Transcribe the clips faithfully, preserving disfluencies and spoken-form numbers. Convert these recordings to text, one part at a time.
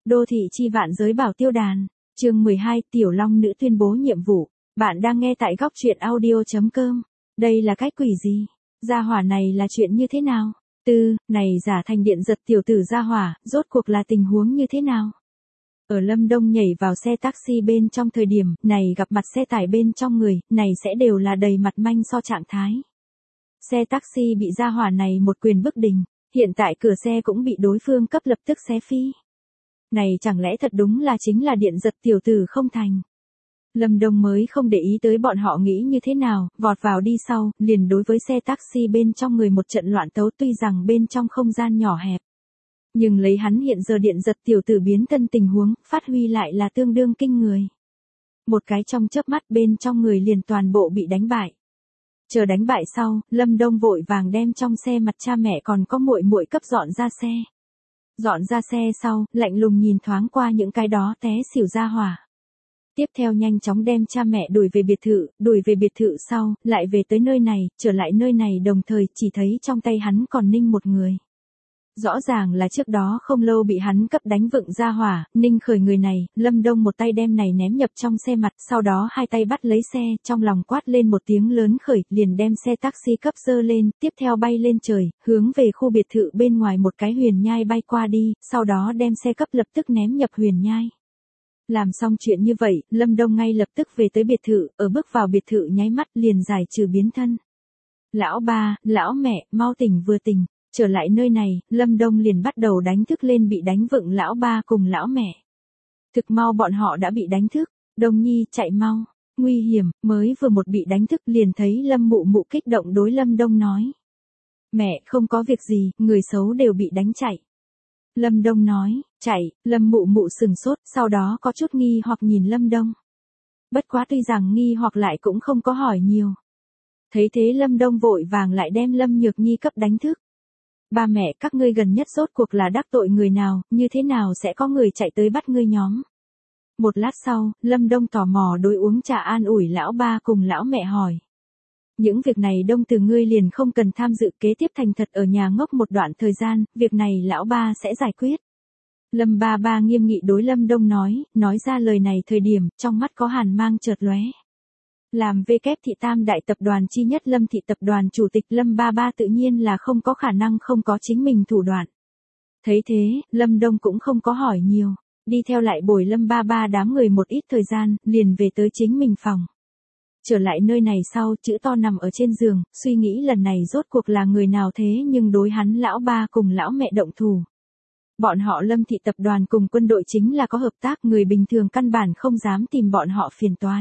Đô thị chi vạn giới bảo tiêu đàn, chương mười hai, Tiểu Long Nữ tuyên bố nhiệm vụ. Bạn đang nghe tại góc truyện audio chấm com. Đây là cái quỷ gì? Gia hỏa này là chuyện như thế nào? Tư, này giả thành điện giật tiểu tử gia hỏa, rốt cuộc là tình huống như thế nào? Ở Lâm Đông nhảy vào xe taxi bên trong thời điểm này gặp mặt xe tải bên trong người, này sẽ đều là đầy mặt manh so trạng thái. Xe taxi bị gia hỏa này một quyền bức đình, hiện tại cửa xe cũng bị đối phương cấp lập tức xé phi. Này chẳng lẽ thật đúng là chính là điện giật tiểu tử không thành? Lâm Đông mới không để ý tới bọn họ nghĩ như thế nào, vọt vào đi sau, liền đối với xe taxi bên trong người một trận loạn tấu, tuy rằng bên trong không gian nhỏ hẹp. Nhưng lấy hắn hiện giờ điện giật tiểu tử biến thân tình huống, phát huy lại là tương đương kinh người. Một cái trong chớp mắt bên trong người liền toàn bộ bị đánh bại. Chờ đánh bại sau, Lâm Đông vội vàng đem trong xe mặt cha mẹ còn có muội muội cấp dọn ra xe. Dọn ra xe sau, lạnh lùng nhìn thoáng qua những cái đó té xỉu ra hỏa. Tiếp theo nhanh chóng đem cha mẹ đuổi về biệt thự, đuổi về biệt thự sau, lại về tới nơi này, trở lại nơi này đồng thời chỉ thấy trong tay hắn còn ninh một người. Rõ ràng là trước đó không lâu bị hắn cấp đánh vựng ra hỏa, ninh khởi người này, Lâm Đông một tay đem này ném nhập trong xe mặt, sau đó hai tay bắt lấy xe, trong lòng quát lên một tiếng lớn khởi, liền đem xe taxi cấp dơ lên, tiếp theo bay lên trời, hướng về khu biệt thự bên ngoài một cái huyền nhai bay qua đi, sau đó đem xe cấp lập tức ném nhập huyền nhai. Làm xong chuyện như vậy, Lâm Đông ngay lập tức về tới biệt thự, ở bước vào biệt thự nháy mắt liền giải trừ biến thân. Lão ba, lão mẹ, mau tỉnh vừa tỉnh. Trở lại nơi này, Lâm Đông liền bắt đầu đánh thức lên bị đánh vựng lão ba cùng lão mẹ. Thực mau bọn họ đã bị đánh thức, Đông Nhi chạy mau, nguy hiểm, mới vừa một bị đánh thức liền thấy Lâm Mụ Mụ kích động đối Lâm Đông nói. Mẹ, không có việc gì, người xấu đều bị đánh chạy. Lâm Đông nói, chạy, Lâm Mụ Mụ sừng sốt, sau đó có chút nghi hoặc nhìn Lâm Đông. Bất quá tuy rằng nghi hoặc lại cũng không có hỏi nhiều. Thấy thế Lâm Đông vội vàng lại đem Lâm Nhược Nhi cấp đánh thức. Ba mẹ các ngươi gần nhất rốt cuộc là đắc tội người nào, như thế nào sẽ có người chạy tới bắt ngươi nhóm. Một lát sau, Lâm Đông tò mò đối uống trà an ủi lão ba cùng lão mẹ hỏi. Những việc này Đông từ ngươi liền không cần tham dự, kế tiếp thành thật ở nhà ngốc một đoạn thời gian, việc này lão ba sẽ giải quyết. Lâm ba ba nghiêm nghị đối Lâm Đông nói, nói ra lời này thời điểm, trong mắt có hàn mang chợt lóe. Làm V kép thị tam đại tập đoàn chi nhất Lâm thị tập đoàn chủ tịch Lâm ba ba tự nhiên là không có khả năng không có chính mình thủ đoạn. Thấy thế, Lâm Đông cũng không có hỏi nhiều, đi theo lại bồi Lâm ba ba đám người một ít thời gian, liền về tới chính mình phòng. Trở lại nơi này sau, chữ to nằm ở trên giường, suy nghĩ lần này rốt cuộc là người nào thế nhưng đối hắn lão ba cùng lão mẹ động thủ. Bọn họ Lâm thị tập đoàn cùng quân đội chính là có hợp tác, người bình thường căn bản không dám tìm bọn họ phiền toái.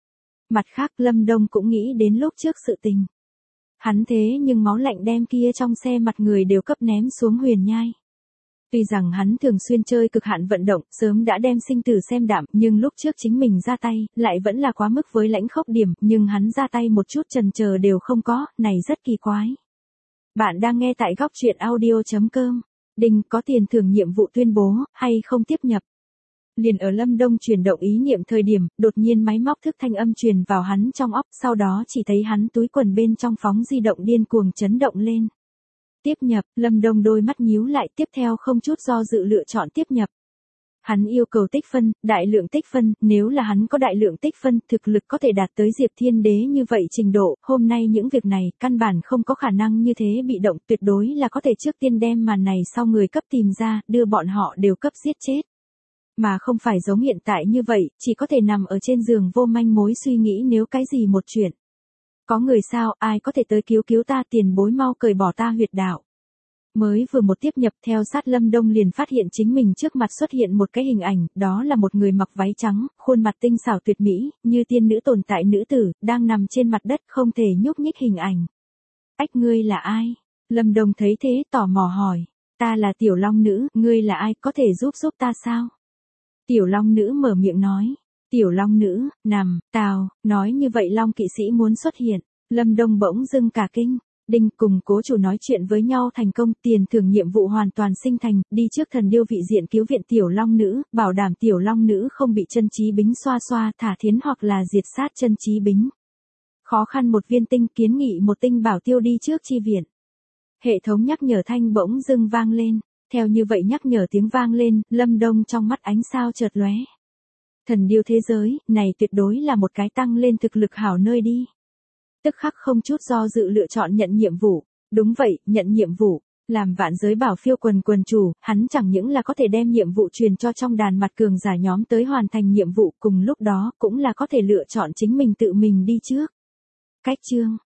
Mặt khác Lâm Đông cũng nghĩ đến lúc trước sự tình. Hắn thế nhưng máu lạnh đem kia trong xe mặt người đều cấp ném xuống huyền nhai. Tuy rằng hắn thường xuyên chơi cực hạn vận động, sớm đã đem sinh tử xem đạm, nhưng lúc trước chính mình ra tay, lại vẫn là quá mức với lãnh khốc điểm, nhưng hắn ra tay một chút chần chờ đều không có, này rất kỳ quái. Bạn đang nghe tại góc truyện audio chấm com. Đinh, có tiền thưởng nhiệm vụ tuyên bố, hay không tiếp nhập. Liền ở Lâm Đông chuyển động ý niệm thời điểm, đột nhiên máy móc thức thanh âm truyền vào hắn trong óc, sau đó chỉ thấy hắn túi quần bên trong phóng di động điên cuồng chấn động lên. Tiếp nhập, Lâm Đông đôi mắt nhíu lại, tiếp theo không chút do dự lựa chọn tiếp nhập. Hắn yêu cầu tích phân, đại lượng tích phân, nếu là hắn có đại lượng tích phân, thực lực có thể đạt tới Diệp Thiên Đế như vậy trình độ, hôm nay những việc này, căn bản không có khả năng như thế bị động, tuyệt đối là có thể trước tiên đem màn này sau người cấp tìm ra, đưa bọn họ đều cấp giết chết. Mà không phải giống hiện tại như vậy, chỉ có thể nằm ở trên giường vô manh mối suy nghĩ nếu cái gì một chuyện. Có người sao, ai có thể tới cứu cứu ta, tiền bối mau cởi bỏ ta huyệt đạo. Mới vừa một tiếp nhập theo sát Lâm Đông liền phát hiện chính mình trước mặt xuất hiện một cái hình ảnh, đó là một người mặc váy trắng, khuôn mặt tinh xảo tuyệt mỹ, như tiên nữ tồn tại nữ tử, đang nằm trên mặt đất không thể nhúc nhích hình ảnh. Ách, ngươi là ai? Lâm Đông thấy thế tò mò hỏi. Ta là Tiểu Long Nữ, ngươi là ai, có thể giúp giúp ta sao? Tiểu Long Nữ mở miệng nói. Tiểu Long Nữ, nằm, tào, nói như vậy Long kỵ sĩ muốn xuất hiện. Lâm Đông bỗng dưng cả kinh. Đinh, cùng cố chủ nói chuyện với nhau thành công, tiền thưởng nhiệm vụ hoàn toàn sinh thành, đi trước thần điêu vị diện cứu viện Tiểu Long Nữ, bảo đảm Tiểu Long Nữ không bị chân trí bính xoa xoa thả thiến hoặc là diệt sát chân trí bính. Khó khăn một viên tinh, kiến nghị một tinh bảo tiêu đi trước chi viện. Hệ thống nhắc nhở thanh bỗng dưng vang lên. Theo như vậy nhắc nhở tiếng vang lên, Lâm Đông trong mắt ánh sao chợt lóe. Thần điêu thế giới, này tuyệt đối là một cái tăng lên thực lực hảo nơi đi. Tức khắc không chút do dự lựa chọn nhận nhiệm vụ. Đúng vậy, nhận nhiệm vụ. Làm vạn giới bảo phiêu quần quần chủ, hắn chẳng những là có thể đem nhiệm vụ truyền cho trong đàn mặt cường giả nhóm tới hoàn thành nhiệm vụ, cùng lúc đó cũng là có thể lựa chọn chính mình tự mình đi trước. Cách chương